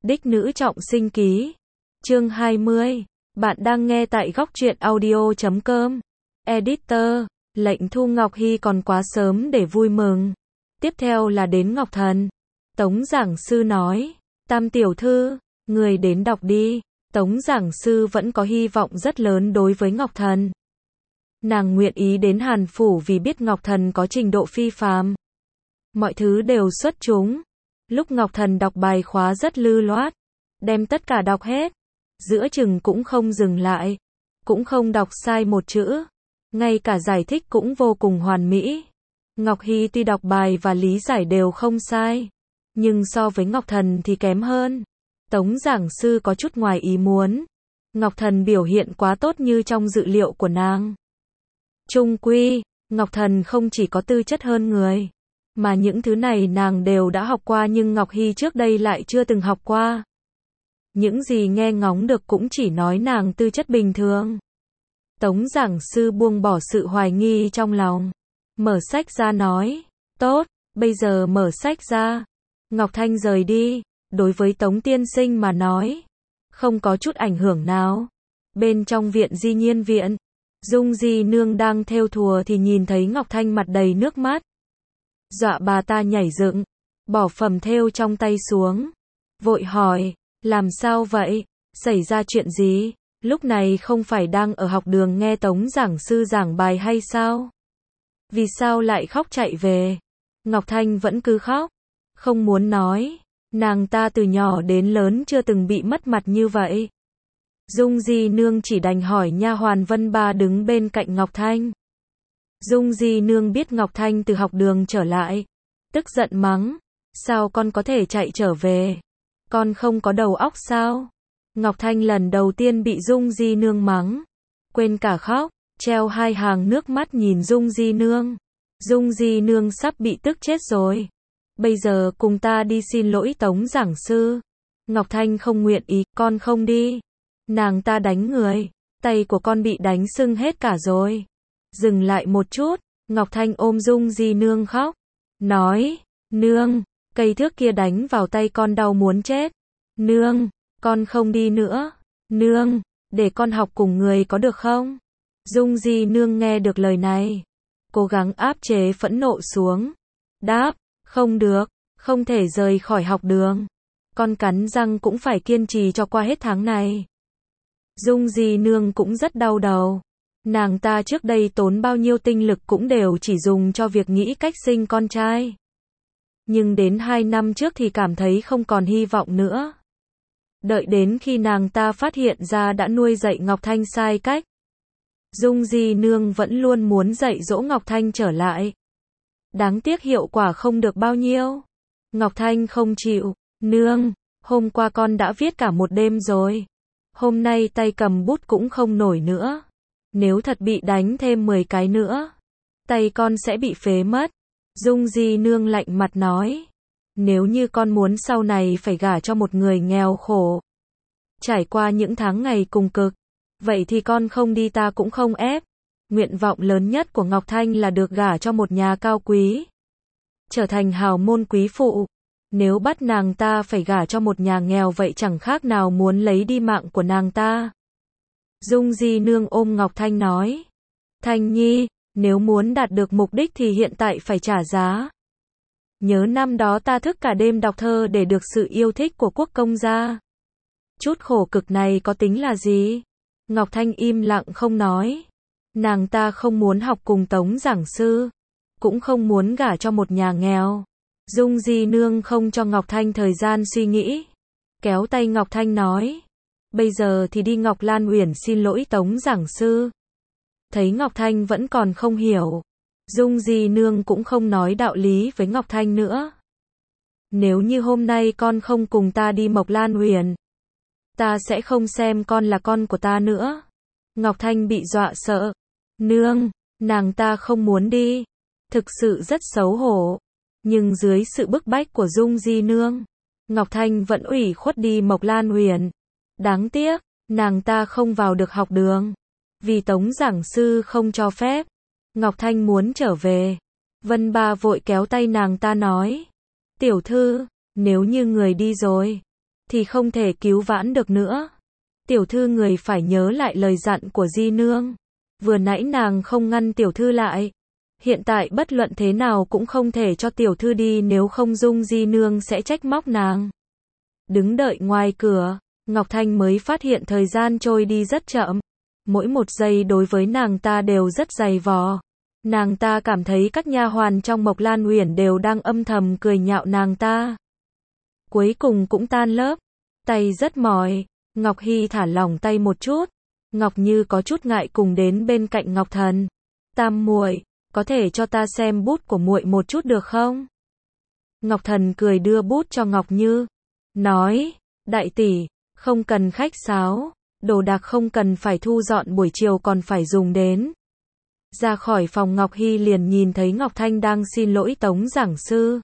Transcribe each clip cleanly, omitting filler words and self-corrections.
Đích nữ trọng sinh ký. Chương 20. Bạn đang nghe tại góc truyện audio.com. Editor, lệnh Thu Ngọc Hy còn quá sớm để vui mừng. Tiếp theo là đến Ngọc Thần. Tống giảng sư nói, Tam tiểu thư, người đến đọc đi. Tống giảng sư vẫn có hy vọng rất lớn đối với Ngọc Thần. Nàng nguyện ý đến Hàn Phủ vì biết Ngọc Thần có trình độ phi phàm. Mọi thứ đều xuất chúng. Lúc Ngọc Thần đọc bài khóa rất lưu loát, đem tất cả đọc hết, giữa chừng cũng không dừng lại, cũng không đọc sai một chữ, ngay cả giải thích cũng vô cùng hoàn mỹ. Ngọc Hy tuy đọc bài và lý giải đều không sai, nhưng so với Ngọc Thần thì kém hơn. Tống giảng sư có chút ngoài ý muốn, Ngọc Thần biểu hiện quá tốt như trong dự liệu của nàng. Chung quy, Ngọc Thần không chỉ có tư chất hơn người, mà những thứ này nàng đều đã học qua nhưng Ngọc Hy trước đây lại chưa từng học qua. Những gì nghe ngóng được cũng chỉ nói nàng tư chất bình thường. Tống giảng sư buông bỏ sự hoài nghi trong lòng, mở sách ra nói, tốt, bây giờ mở sách ra. Ngọc Thanh rời đi, đối với Tống tiên sinh mà nói, không có chút ảnh hưởng nào. Bên trong viện Di Nhiên viện, Dung Di nương đang thêu thùa thì nhìn thấy Ngọc Thanh mặt đầy nước mắt. Dọa bà ta nhảy dựng, bỏ phẩm thêu trong tay xuống, vội hỏi, làm sao vậy, xảy ra chuyện gì, lúc này không phải đang ở học đường nghe Tống giảng sư giảng bài hay sao? Vì sao lại khóc chạy về? Ngọc Thanh vẫn cứ khóc, không muốn nói, nàng ta từ nhỏ đến lớn chưa từng bị mất mặt như vậy. Dung Di nương chỉ đành hỏi nha hoàn Vân Ba đứng bên cạnh Ngọc Thanh. Dung Di nương biết Ngọc Thanh từ học đường trở lại, tức giận mắng, sao con có thể chạy trở về? Con không có đầu óc sao? Ngọc Thanh lần đầu tiên bị Dung Di nương mắng, quên cả khóc, treo hai hàng nước mắt nhìn Dung Di nương. Dung Di nương sắp bị tức chết rồi. Bây giờ cùng ta đi xin lỗi Tống giảng sư. Ngọc Thanh không nguyện ý, con không đi. Nàng ta đánh người, tay của con bị đánh sưng hết cả rồi. Dừng lại một chút, Ngọc Thanh ôm Dung Di nương khóc, nói, nương, cây thước kia đánh vào tay con đau muốn chết. Nương, con không đi nữa. Nương, để con học cùng người có được không? Dung Di nương nghe được lời này, cố gắng áp chế phẫn nộ xuống. Đáp, không được, không thể rời khỏi học đường. Con cắn răng cũng phải kiên trì cho qua hết tháng này. Dung Di nương cũng rất đau đầu. Nàng ta trước đây tốn bao nhiêu tinh lực cũng đều chỉ dùng cho việc nghĩ cách sinh con trai. Nhưng đến 2 năm trước thì cảm thấy không còn hy vọng nữa. Đợi đến khi nàng ta phát hiện ra đã nuôi dạy Ngọc Thanh sai cách. Dung Di nương vẫn luôn muốn dạy dỗ Ngọc Thanh trở lại. Đáng tiếc hiệu quả không được bao nhiêu. Ngọc Thanh không chịu, nương, hôm qua con đã viết cả một đêm rồi. Hôm nay tay cầm bút cũng không nổi nữa. Nếu thật bị đánh thêm 10 cái nữa, tay con sẽ bị phế mất. Dung Di nương lạnh mặt nói, nếu như con muốn sau này phải gả cho một người nghèo khổ, trải qua những tháng ngày cùng cực, vậy thì con không đi ta cũng không ép. Nguyện vọng lớn nhất của Ngọc Thanh là được gả cho một nhà cao quý, trở thành hào môn quý phụ. Nếu bắt nàng ta phải gả cho một nhà nghèo vậy chẳng khác nào muốn lấy đi mạng của nàng ta. Dung Di nương ôm Ngọc Thanh nói, Thanh Nhi, nếu muốn đạt được mục đích thì hiện tại phải trả giá. Nhớ năm đó ta thức cả đêm đọc thơ để được sự yêu thích của quốc công gia. Chút khổ cực này có tính là gì? Ngọc Thanh im lặng không nói. Nàng ta không muốn học cùng Tống giảng sư, cũng không muốn gả cho một nhà nghèo. Dung Di nương không cho Ngọc Thanh thời gian suy nghĩ, kéo tay Ngọc Thanh nói, bây giờ thì đi Ngọc Lan Uyển xin lỗi Tống giảng sư. Thấy Ngọc Thanh vẫn còn không hiểu, Dung Di nương cũng không nói đạo lý với Ngọc Thanh nữa. Nếu như hôm nay con không cùng ta đi Mộc Lan Uyển, ta sẽ không xem con là con của ta nữa. Ngọc Thanh bị dọa sợ. Nương, nàng ta không muốn đi, thực sự rất xấu hổ. Nhưng dưới sự bức bách của Dung Di nương, Ngọc Thanh vẫn ủy khuất đi Mộc Lan Uyển. Đáng tiếc, nàng ta không vào được học đường, vì Tống giảng sư không cho phép. Ngọc Thanh muốn trở về. Vân Ba vội kéo tay nàng ta nói, tiểu thư, nếu như người đi rồi, thì không thể cứu vãn được nữa. Tiểu thư người phải nhớ lại lời dặn của Di Nương. Vừa nãy nàng không ngăn tiểu thư lại. Hiện tại bất luận thế nào cũng không thể cho tiểu thư đi, nếu không Dung Di Nương sẽ trách móc nàng. Đứng đợi ngoài cửa, Ngọc Thanh mới phát hiện thời gian trôi đi rất chậm. Mỗi một giây đối với nàng ta đều rất dày vò. Nàng ta cảm thấy các nha hoàn trong Mộc Lan Uyển đều đang âm thầm cười nhạo nàng ta. Cuối cùng cũng tan lớp. Tay rất mỏi, Ngọc Hy thả lỏng tay một chút. Ngọc Như có chút ngại cùng đến bên cạnh Ngọc Thần. Tam muội, có thể cho ta xem bút của muội một chút được không? Ngọc Thần cười đưa bút cho Ngọc Như. Nói, đại tỷ, không cần khách sáo. Đồ đạc không cần phải thu dọn, buổi chiều còn phải dùng đến. Ra khỏi phòng Ngọc Hy liền nhìn thấy Ngọc Thanh đang xin lỗi Tống giảng sư.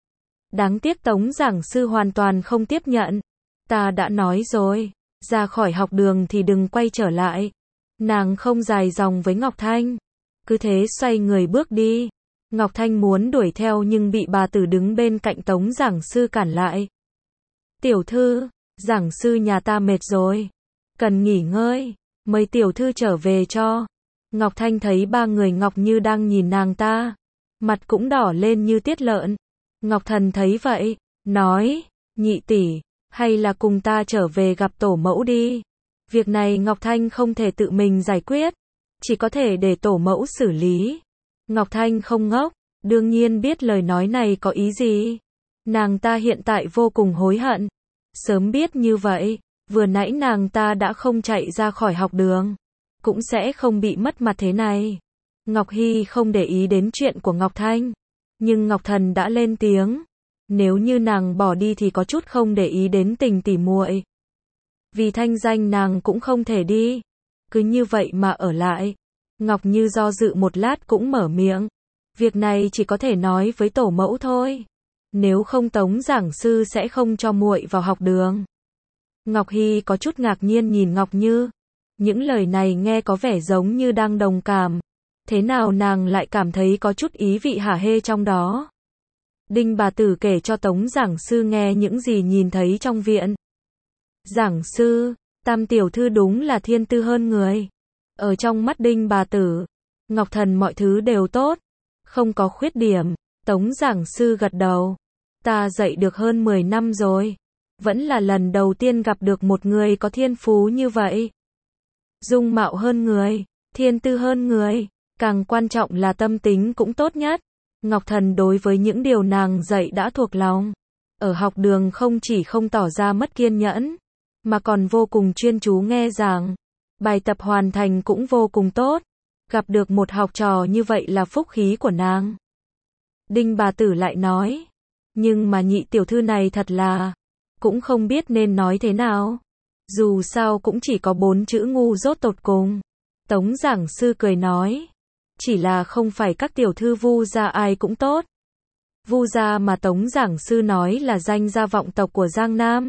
Đáng tiếc Tống giảng sư hoàn toàn không tiếp nhận. Ta đã nói rồi, ra khỏi học đường thì đừng quay trở lại. Nàng không dài dòng với Ngọc Thanh. Cứ thế xoay người bước đi. Ngọc Thanh muốn đuổi theo nhưng bị bà tử đứng bên cạnh Tống giảng sư cản lại. Tiểu thư, giảng sư nhà ta mệt rồi. Cần nghỉ ngơi, mời tiểu thư trở về cho. Ngọc Thanh thấy ba người Ngọc Như đang nhìn nàng ta. Mặt cũng đỏ lên như tiết lợn. Ngọc Thần thấy vậy, nói, nhị tỷ, hay là cùng ta trở về gặp tổ mẫu đi. Việc này Ngọc Thanh không thể tự mình giải quyết, chỉ có thể để tổ mẫu xử lý. Ngọc Thanh không ngốc, đương nhiên biết lời nói này có ý gì. Nàng ta hiện tại vô cùng hối hận. Sớm biết như vậy, vừa nãy nàng ta đã không chạy ra khỏi học đường, cũng sẽ không bị mất mặt thế này. Ngọc Hy không để ý đến chuyện của Ngọc Thanh, nhưng Ngọc Thần đã lên tiếng. Nếu như nàng bỏ đi thì có chút không để ý đến tình tỉ muội. Vì thanh danh nàng cũng không thể đi. Cứ như vậy mà ở lại. Ngọc Như do dự một lát cũng mở miệng. Việc này chỉ có thể nói với tổ mẫu thôi. Nếu không Tống giảng sư sẽ không cho muội vào học đường. Ngọc Hy có chút ngạc nhiên nhìn Ngọc Như. Những lời này nghe có vẻ giống như đang đồng cảm. Thế nào nàng lại cảm thấy có chút ý vị hả hê trong đó. Đinh bà tử kể cho Tống giảng sư nghe những gì nhìn thấy trong viện. Giảng sư, Tam tiểu thư đúng là thiên tư hơn người. Ở trong mắt Đinh bà tử, Ngọc Thần mọi thứ đều tốt, không có khuyết điểm. Tống giảng sư gật đầu. Ta dạy được hơn 10 năm rồi, vẫn là lần đầu tiên gặp được một người có thiên phú như vậy. Dung mạo hơn người, thiên tư hơn người, càng quan trọng là tâm tính cũng tốt nhất. Ngọc Thần đối với những điều nàng dạy đã thuộc lòng. Ở học đường không chỉ không tỏ ra mất kiên nhẫn, mà còn vô cùng chuyên chú nghe giảng. Bài tập hoàn thành cũng vô cùng tốt. Gặp được một học trò như vậy là phúc khí của nàng. Đinh bà tử lại nói. Nhưng mà nhị tiểu thư này thật là, cũng không biết nên nói thế nào. Dù sao cũng chỉ có 4 chữ ngu dốt tột cùng. Tống giảng sư cười nói. Chỉ là không phải các tiểu thư Vu gia ai cũng tốt. Vu gia mà Tống giảng sư nói là danh gia vọng tộc của Giang Nam.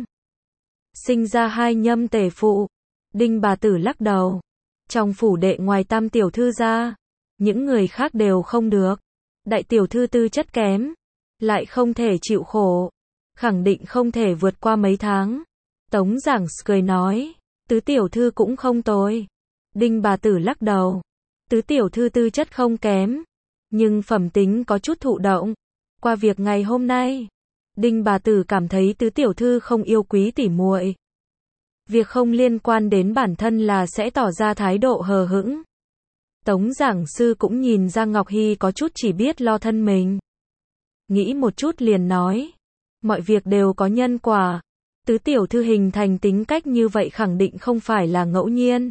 Sinh ra 2 nhâm tể phụ. Đinh bà tử lắc đầu. Trong phủ đệ ngoài Tam tiểu thư ra, những người khác đều không được. Đại tiểu thư tư chất kém, lại không thể chịu khổ, khẳng định không thể vượt qua mấy tháng. Tống giảng sư cười nói. Tứ tiểu thư cũng không tồi. Đinh bà tử lắc đầu. Tứ tiểu thư tư chất không kém, nhưng phẩm tính có chút thụ động. Qua việc ngày hôm nay, Đinh bà tử cảm thấy tứ tiểu thư không yêu quý tỉ muội. Việc không liên quan đến bản thân là sẽ tỏ ra thái độ hờ hững. Tống giảng sư cũng nhìn ra Ngọc Hy có chút chỉ biết lo thân mình. Nghĩ một chút liền nói. Mọi việc đều có nhân quả. Tứ tiểu thư hình thành tính cách như vậy khẳng định không phải là ngẫu nhiên.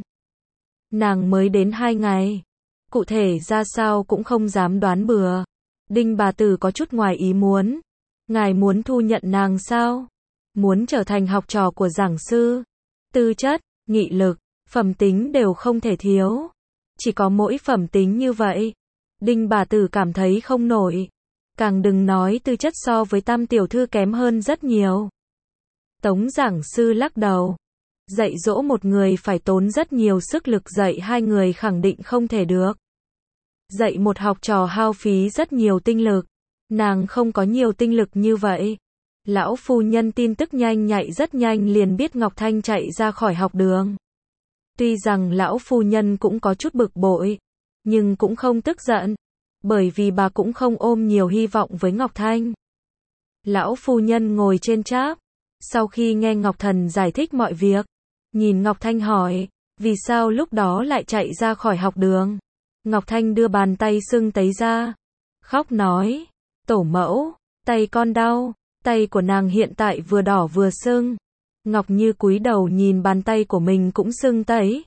Nàng mới đến 2 ngày. Cụ thể ra sao cũng không dám đoán bừa. Đinh bà tử có chút ngoài ý muốn. Ngài muốn thu nhận nàng sao? Muốn trở thành học trò của giảng sư. Tư chất, nghị lực, phẩm tính đều không thể thiếu. Chỉ có mỗi phẩm tính như vậy. Đinh bà tử cảm thấy không nổi. Càng đừng nói tư chất so với Tam tiểu thư kém hơn rất nhiều. Tống giảng sư lắc đầu. Dạy dỗ một người phải tốn rất nhiều sức lực, dạy 2 người khẳng định không thể được. Dạy một học trò hao phí rất nhiều tinh lực. Nàng không có nhiều tinh lực như vậy. Lão phu nhân tin tức nhanh nhạy rất nhanh liền biết Ngọc Thanh chạy ra khỏi học đường. Tuy rằng lão phu nhân cũng có chút bực bội, nhưng cũng không tức giận, bởi vì bà cũng không ôm nhiều hy vọng với Ngọc Thanh. Lão phu nhân ngồi trên tráp, sau khi nghe Ngọc Thần giải thích mọi việc, nhìn Ngọc Thanh hỏi, vì sao lúc đó lại chạy ra khỏi học đường? Ngọc Thanh đưa bàn tay sưng tấy ra, khóc nói, tổ mẫu, tay con đau, tay của nàng hiện tại vừa đỏ vừa sưng. Ngọc Như cúi đầu nhìn bàn tay của mình cũng sưng tấy.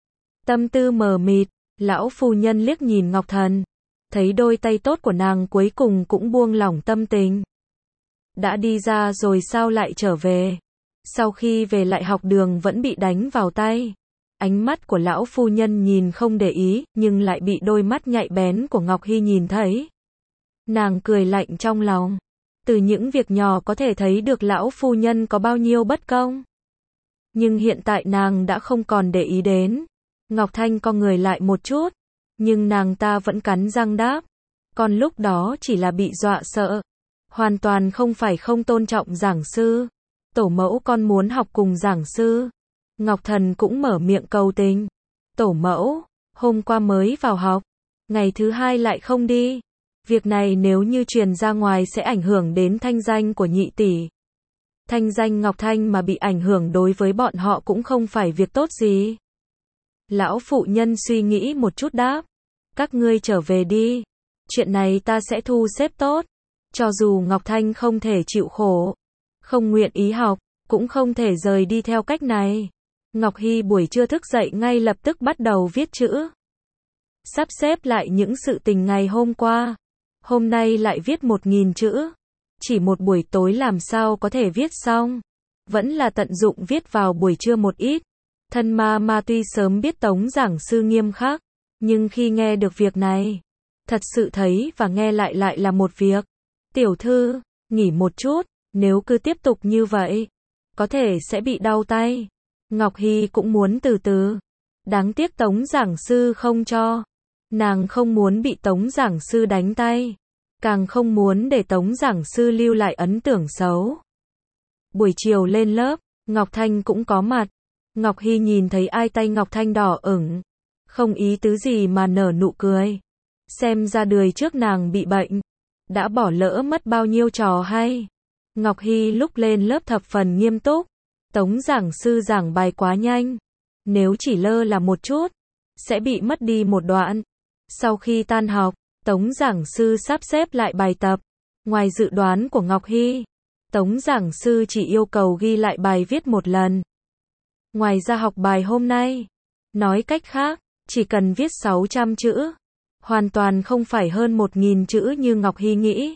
Tâm tư mờ mịt, lão phu nhân liếc nhìn Ngọc Thần, thấy đôi tay tốt của nàng cuối cùng cũng buông lỏng tâm tình. Đã đi ra rồi sao lại trở về? Sau khi về lại học đường vẫn bị đánh vào tay. Ánh mắt của lão phu nhân nhìn không để ý, nhưng lại bị đôi mắt nhạy bén của Ngọc Hy nhìn thấy. Nàng cười lạnh trong lòng. Từ những việc nhỏ có thể thấy được lão phu nhân có bao nhiêu bất công. Nhưng hiện tại nàng đã không còn để ý đến. Ngọc Thanh co người lại một chút, nhưng nàng ta vẫn cắn răng đáp. Con lúc đó chỉ là bị dọa sợ. Hoàn toàn không phải không tôn trọng giảng sư. Tổ mẫu con muốn học cùng giảng sư. Ngọc Thần cũng mở miệng cầu tình. Tổ mẫu, hôm qua mới vào học, ngày thứ hai lại không đi. Việc này nếu như truyền ra ngoài sẽ ảnh hưởng đến thanh danh của nhị tỷ. Thanh danh Ngọc Thanh mà bị ảnh hưởng đối với bọn họ cũng không phải việc tốt gì. Lão phụ nhân suy nghĩ một chút đáp. Các ngươi trở về đi. Chuyện này ta sẽ thu xếp tốt. Cho dù Ngọc Thanh không thể chịu khổ, không nguyện ý học, cũng không thể rời đi theo cách này. Ngọc Hy buổi trưa thức dậy ngay lập tức bắt đầu viết chữ. Sắp xếp lại những sự tình ngày hôm qua. Hôm nay lại viết 1000 chữ. Chỉ một buổi tối làm sao có thể viết xong. Vẫn là tận dụng viết vào buổi trưa một ít. Thân ma tuy sớm biết Tống giảng sư nghiêm khắc, nhưng khi nghe được việc này, thật sự thấy và nghe lại là một việc. Tiểu thư, nghỉ một chút, nếu cứ tiếp tục như vậy, có thể sẽ bị đau tay. Ngọc Hy cũng muốn từ từ. Đáng tiếc Tống giảng sư không cho. Nàng không muốn bị Tống giảng sư đánh tay. Càng không muốn để Tống giảng sư lưu lại ấn tượng xấu. Buổi chiều lên lớp, Ngọc Thanh cũng có mặt. Ngọc Hy nhìn thấy ai tay Ngọc Thanh đỏ ửng, không ý tứ gì mà nở nụ cười. Xem ra đời trước nàng bị bệnh, đã bỏ lỡ mất bao nhiêu trò hay. Ngọc Hy lúc lên lớp thập phần nghiêm túc. Tống giảng sư giảng bài quá nhanh. Nếu chỉ lơ là một chút, sẽ bị mất đi một đoạn. Sau khi tan học, Tống giảng sư sắp xếp lại bài tập. Ngoài dự đoán của Ngọc Hy, Tống giảng sư chỉ yêu cầu ghi lại bài viết một lần. Ngoài ra học bài hôm nay, nói cách khác, chỉ cần viết 600 chữ. Hoàn toàn không phải hơn 1000 chữ như Ngọc Hy nghĩ.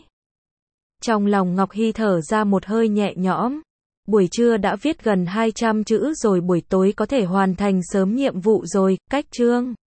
Trong lòng Ngọc Hy thở ra một hơi nhẹ nhõm. Buổi trưa đã viết gần 200 chữ rồi, buổi tối có thể hoàn thành sớm nhiệm vụ rồi. Cách chương